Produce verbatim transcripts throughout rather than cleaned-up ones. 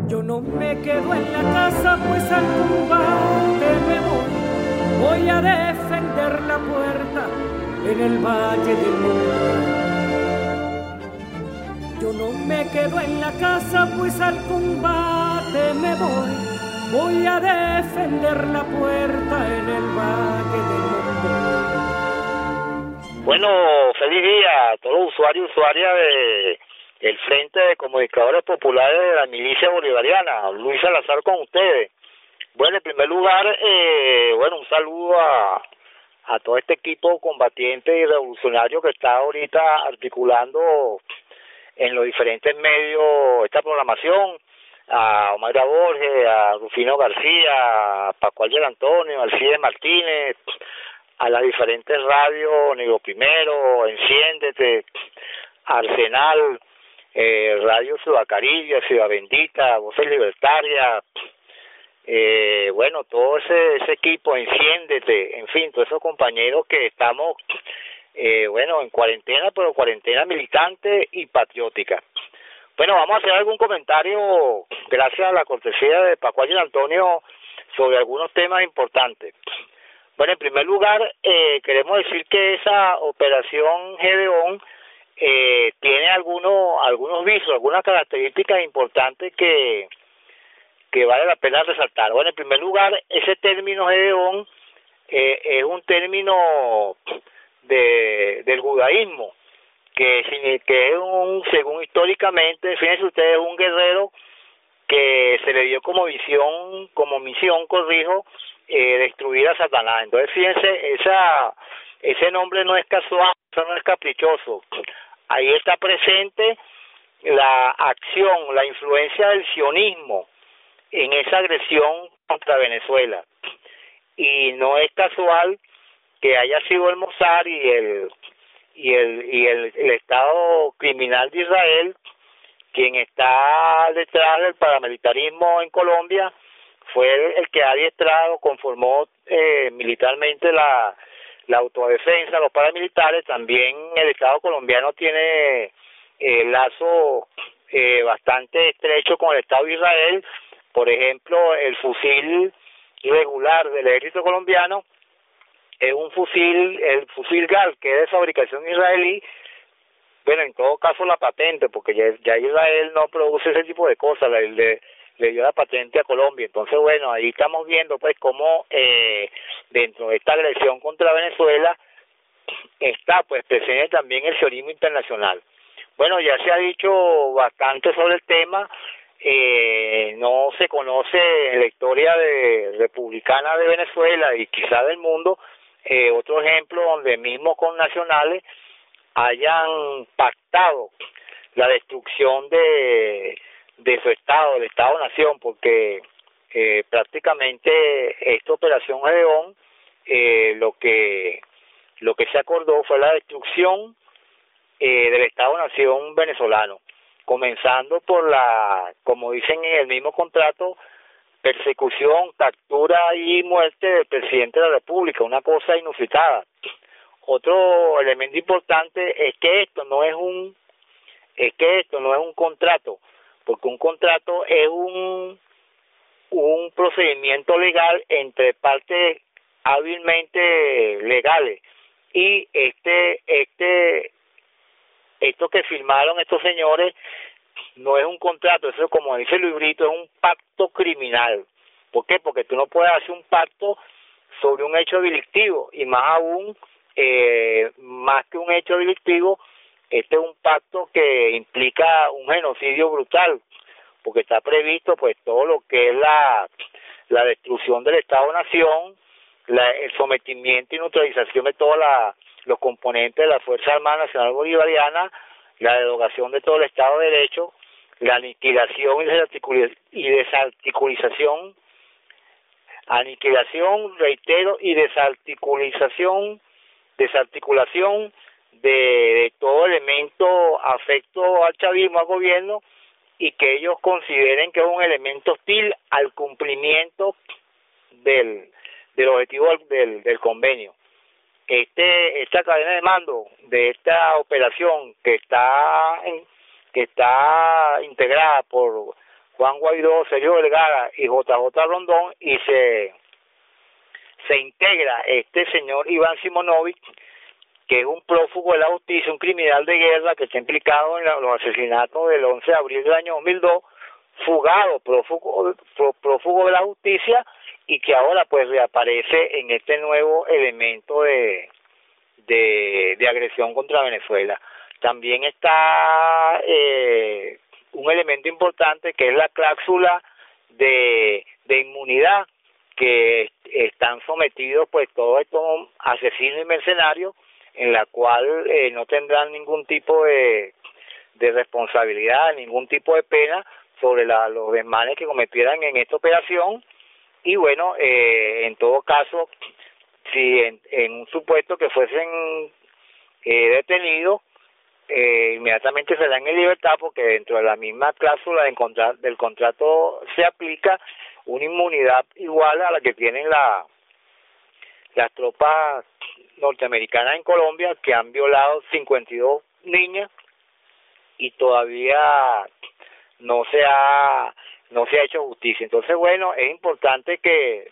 Yo no me quedo en la casa, pues al combate me voy. Voy a defender la puerta en el Valle del Mundo. Yo no me quedo en la casa, pues al combate me voy. Voy a defender la puerta en el Valle del Mundo. Bueno, feliz día a todos los usuarios y usuarias de el Frente de Comunicadores Populares de la Milicia Bolivariana. Luis Salazar con ustedes. Bueno, en primer lugar, eh, bueno, un saludo a, a todo este equipo combatiente y revolucionario que está ahorita articulando en los diferentes medios esta programación, a Omaira Borges, a Rufino García, a Pascual del Antonio, a Alcide Martínez, a las diferentes radios, Negro Primero, Enciéndete, Arsenal, eh, Radio Ciudad Caribe, Ciudad Bendita, Voces Libertarias, eh, bueno, todo ese, ese equipo, Enciéndete, en fin, todos esos compañeros que estamos, eh, bueno, en cuarentena, pero cuarentena militante y patriótica. Bueno, vamos a hacer algún comentario, gracias a la cortesía de Pascual y Antonio, sobre algunos temas importantes. Bueno, en primer lugar, eh, queremos decir que esa operación Gedeón eh, tiene algunos algunos visos, algunas características importantes que, que vale la pena resaltar. Bueno, en primer lugar, ese término Gedeón eh, es un término de del judaísmo, que, que es un, según históricamente, fíjense ustedes, un guerrero que se le dio como visión, como misión, corrijo, eh, destruir a Satanás. Entonces, fíjense, esa ese nombre no es casual, eso no es caprichoso. Ahí está presente la acción, la influencia del sionismo en esa agresión contra Venezuela. Y no es casual que haya sido el Mossad y el y el y el, el Estado criminal de Israel quien está detrás del paramilitarismo en Colombia, fue el, el que ha adiestrado, conformó eh, militarmente la la autodefensa, los paramilitares. También el Estado colombiano tiene eh, lazo eh, bastante estrecho con el Estado de Israel. Por ejemplo, el fusil regular del ejército colombiano es un fusil, el fusil Gal, que es de fabricación israelí. Bueno, en todo caso la patente, porque ya, ya Israel no produce ese tipo de cosas, le, le, le dio la patente a Colombia. Entonces, bueno, ahí estamos viendo pues cómo eh, dentro de esta agresión contra Venezuela está pues presente también el sionismo internacional. Bueno, ya se ha dicho bastante sobre el tema. Eh, no se conoce en la historia de republicana de Venezuela y quizá del mundo eh, otro ejemplo donde mismo con nacionales hayan pactado la destrucción de de su estado, del Estado-Nación, porque eh, prácticamente esta operación Gedeón, eh, lo que lo que se acordó fue la destrucción eh, del Estado-Nación venezolano, comenzando por la, como dicen en el mismo contrato, persecución, captura y muerte del presidente de la República, una cosa inusitada. Otro elemento importante es que esto no es un es que esto no es un contrato, porque un contrato es un un procedimiento legal entre partes hábilmente legales, y este este esto que firmaron estos señores no es un contrato, eso, como dice Luis Brito, es un pacto criminal. ¿Por qué? Porque tú no puedes hacer un pacto sobre un hecho delictivo, y más aún, eh, más que un hecho delictivo, este es un pacto que implica un genocidio brutal, porque está previsto pues todo lo que es la la destrucción del Estado-Nación, la, el sometimiento y neutralización de todos los componentes de la Fuerza Armada Nacional Bolivariana, la derogación de todo el Estado de Derecho, la aniquilación y, desarticul y desarticulización, aniquilación, reitero, y desarticulización, desarticulación de, de todo elemento afecto al chavismo, al gobierno, y que ellos consideren que es un elemento hostil al cumplimiento del del objetivo del, del convenio. Este esta cadena de mando de esta operación que está en, que está integrada por Juan Guaidó, Sergio Vergara y J J Rondón, y se se integra este señor Iván Simonovic, que es un prófugo de la justicia, un criminal de guerra que está implicado en los asesinatos del once de abril del año dos mil dos, fugado, prófugo, prófugo de la justicia, y que ahora pues reaparece en este nuevo elemento de, de, de agresión contra Venezuela. También está eh, un elemento importante que es la cláusula de, de inmunidad, que están sometidos pues todos estos asesinos y mercenarios, en la cual eh, no tendrán ningún tipo de, de responsabilidad, ningún tipo de pena sobre la, los desmanes que cometieran en esta operación. Y bueno, eh, en todo caso, si en, en un supuesto que fuesen eh, detenidos, eh, inmediatamente serán en libertad, porque dentro de la misma cláusula del contrato, del contrato se aplica una inmunidad igual a la que tienen la, las tropas norteamericanas en Colombia, que han violado cincuenta y dos niñas y todavía no se ha no se ha hecho justicia. Entonces, bueno, es importante que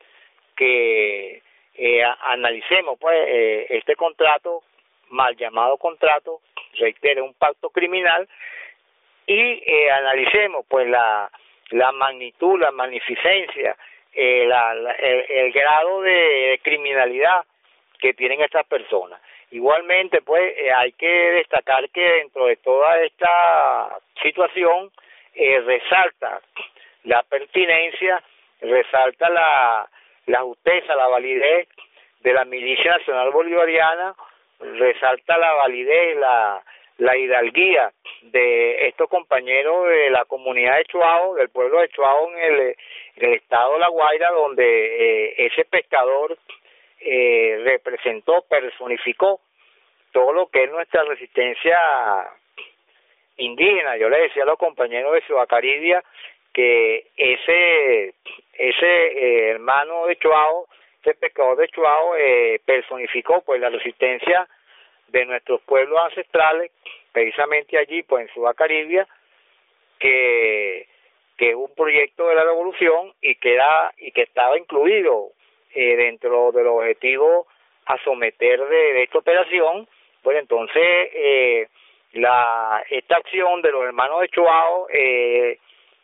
que eh, analicemos pues eh, este contrato, mal llamado contrato, reitero, un pacto criminal, y eh, analicemos pues la la magnitud, la magnificencia, eh, la, la, el, el grado de criminalidad que tienen estas personas. Igualmente, pues, eh, hay que destacar que dentro de toda esta situación eh, resalta la pertinencia, resalta la, la justeza, la validez de la Milicia Nacional Bolivariana, resalta la validez, la la hidalguía de estos compañeros de la comunidad de Chuao, del pueblo de Chuao en el, en el estado de La Guaira, donde eh, ese pescador eh, representó, personificó todo lo que es nuestra resistencia indígena. Yo le decía a los compañeros de Ciudad Caribia que ese ese eh, hermano de Chuao, ese pescador de Chuao, eh, personificó pues la resistencia de nuestros pueblos ancestrales, precisamente allí pues en Ciudad Caribia, que que es un proyecto de la revolución y que era y que estaba incluido eh, dentro de los objetivos a someter de, de esta operación. Pues entonces eh, la esta acción de los hermanos de Chuao eh,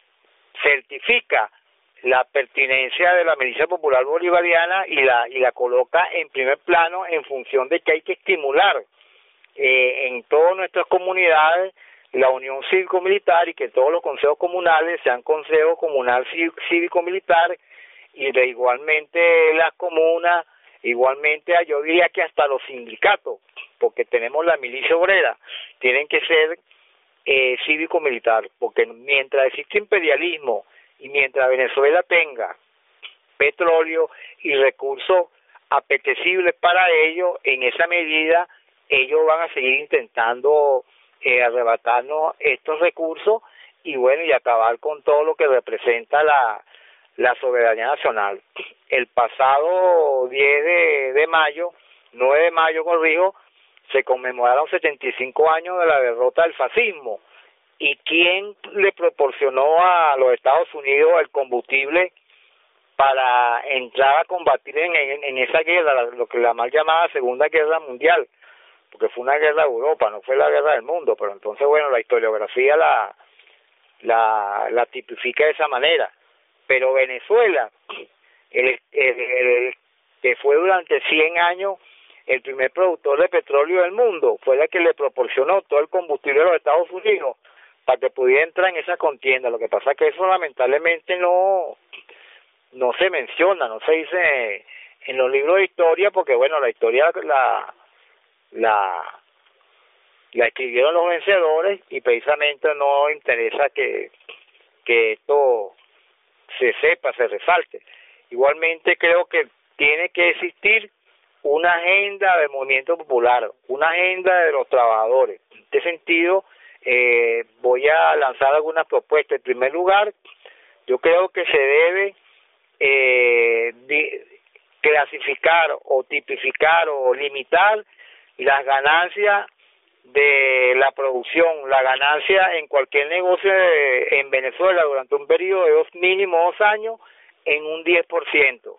certifica la pertinencia de la Milicia Popular Bolivariana y la y la coloca en primer plano en función de que hay que estimular eh, en todas nuestras comunidades la unión cívico-militar, y que todos los consejos comunales sean consejos comunal cívico-militar, y de igualmente las comunas, igualmente yo diría que hasta los sindicatos, porque tenemos la milicia obrera, tienen que ser eh, cívico-militar, porque mientras existe imperialismo y mientras Venezuela tenga petróleo y recursos apetecibles para ellos, en esa medida ellos van a seguir intentando eh, arrebatarnos estos recursos y bueno, y acabar con todo lo que representa la, la soberanía nacional. El pasado diez de, de mayo, nueve de mayo, corrijo, se conmemoraron setenta y cinco años de la derrota del fascismo. ¿Y quién le proporcionó a los Estados Unidos el combustible para entrar a combatir en, en, en esa guerra, lo que la mal llamada Segunda Guerra Mundial? Porque fue una guerra de Europa, no fue la guerra del mundo, pero entonces, bueno, la historiografía la, la, la tipifica de esa manera. Pero Venezuela, el, el, el que fue durante cien años el primer productor de petróleo del mundo, fue la que le proporcionó todo el combustible a los Estados Unidos para que pudiera entrar en esa contienda. Lo que pasa es que eso lamentablemente no no se menciona, no se dice en los libros de historia, porque bueno, la historia la la la escribieron los vencedores y precisamente no interesa que que esto se sepa, se resalte. Igualmente creo que tiene que existir una agenda del movimiento popular, una agenda de los trabajadores. En este sentido, eh, voy a lanzar algunas propuestas. En primer lugar, yo creo que se debe eh, de, clasificar o tipificar o limitar las ganancias de la producción, la ganancia en cualquier negocio de, en Venezuela durante un periodo de dos, mínimo dos años en un diez por ciento.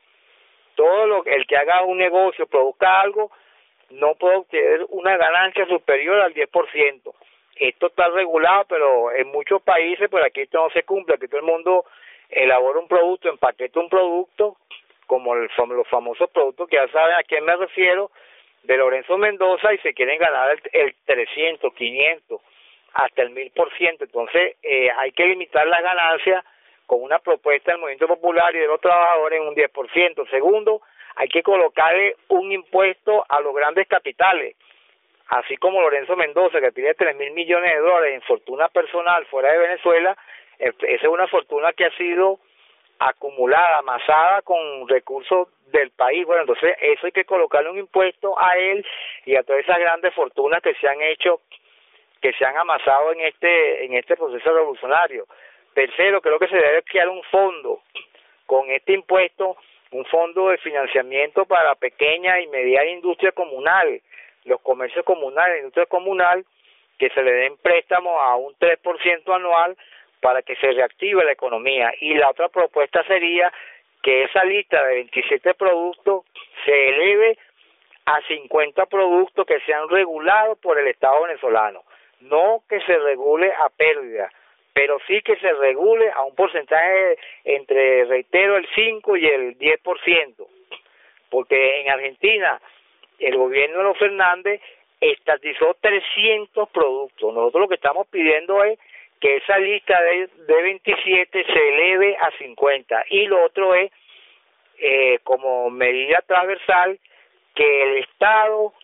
Todo lo el que haga un negocio, produzca algo, no puede obtener una ganancia superior al diez por ciento. Esto está regulado, pero en muchos países, pues aquí esto no se cumple, aquí todo el mundo elabora un producto, empaqueta un producto, como el, los famosos productos que ya saben a quién me refiero, de Lorenzo Mendoza, y se quieren ganar el, el trescientos, quinientos, hasta el mil por ciento. Entonces eh, hay que limitar las ganancias con una propuesta del Movimiento Popular y de los trabajadores en un diez por ciento. Segundo, hay que colocarle un impuesto a los grandes capitales, así como Lorenzo Mendoza, que tiene tres mil millones de dólares en fortuna personal fuera de Venezuela. Esa es una fortuna que ha sido acumulada, amasada con recursos del país. Bueno, entonces eso hay que colocarle un impuesto a él y a todas esas grandes fortunas que se han hecho, que se han amasado en este en este proceso revolucionario. Tercero, creo que se debe crear un fondo con este impuesto, un fondo de financiamiento para pequeña y mediana industria comunal, los comercios comunales, la industria comunal, que se le den préstamos a un tres por ciento anual para que se reactive la economía. Y la otra propuesta sería que esa lista de veintisiete productos se eleve a cincuenta productos que sean regulados por el Estado venezolano. No que se regule a pérdida, pero sí que se regule a un porcentaje entre, reitero, el cinco y el diez por ciento. Porque en Argentina el gobierno de los Fernández estatizó trescientos productos. Nosotros lo que estamos pidiendo es que esa lista de, de veintisiete se eleve a cincuenta. Y lo otro es, eh, como medida transversal, que el Estado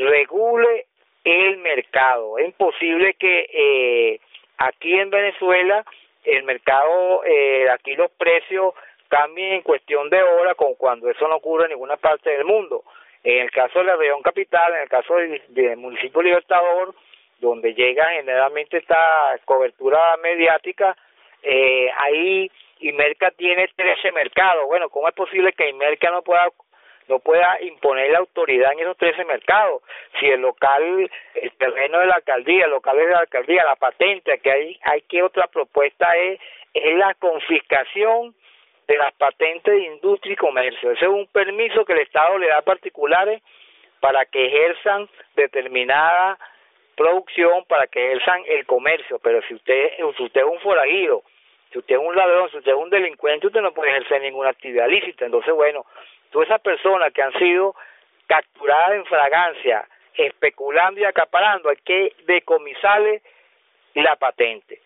regule el mercado. Es imposible que eh, aquí en Venezuela el mercado, eh, aquí los precios cambien en cuestión de horas, como cuando eso no ocurre en ninguna parte del mundo. En el caso de la región capital, en el caso del de municipio Libertador, donde llega generalmente esta cobertura mediática, eh, ahí Imerca tiene trece mercados. Bueno, ¿cómo es posible que Imerca no pueda no pueda imponer la autoridad en esos trece mercados? Si el local, el terreno de la alcaldía, el local de la alcaldía, la patente, que hay, hay que otra propuesta es, es la confiscación de las patentes de industria y comercio. Ese es un permiso que el Estado le da a particulares para que ejerzan determinada producción, para que ejerzan el comercio. Pero si usted, si usted es un forajido, si usted es un ladrón, si usted es un delincuente, usted no puede ejercer ninguna actividad lícita. Entonces, bueno, todas esas personas que han sido capturadas en fragancia, especulando y acaparando, hay que decomisarle la patente.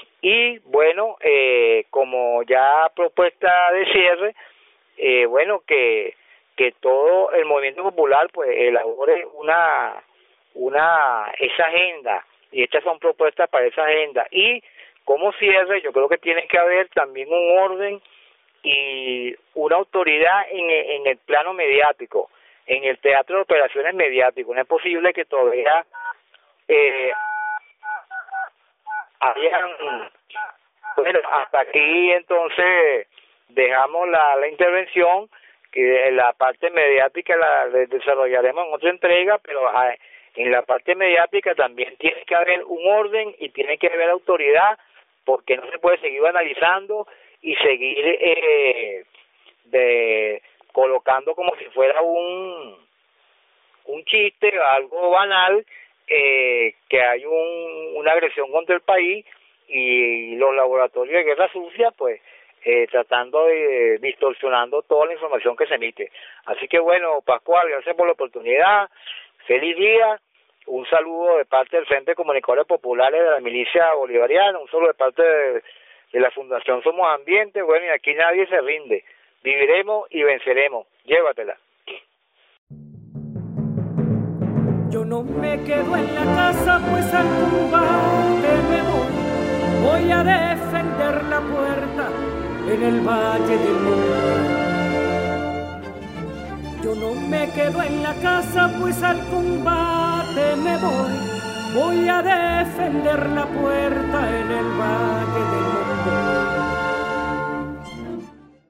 Y bueno, eh, como ya propuesta de cierre, eh, bueno, que que todo el movimiento popular pues elabore una una esa agenda, y estas son propuestas para esa agenda. Y como cierre, yo creo que tiene que haber también un orden y una autoridad en, en el plano mediático, en el teatro de operaciones mediático. No es posible que todavía eh, hayan, bueno, hasta aquí entonces dejamos la, la intervención, que la parte mediática la desarrollaremos en otra entrega, pero en la parte mediática también tiene que haber un orden y tiene que haber autoridad, porque no se puede seguir analizando y seguir eh, de colocando como si fuera un un chiste, algo banal, eh, que hay un, una agresión contra el país, y los laboratorios de guerra sucia pues eh, tratando de distorsionando toda la información que se emite. Así que bueno, Pascual, gracias por la oportunidad, feliz día, un saludo de parte del Frente de Comunicadores Populares de la Milicia Bolivariana, un saludo de parte de, de la Fundación Somos Ambiente. Bueno, y aquí nadie se rinde, viviremos y venceremos, llévatela. Yo no me quedo en la casa, pues al combate me voy, voy a defender la puerta en el Valle del Mundo. Yo no me quedo en la casa, pues al combate me voy, voy a defender la puerta en el Valle del Mundo.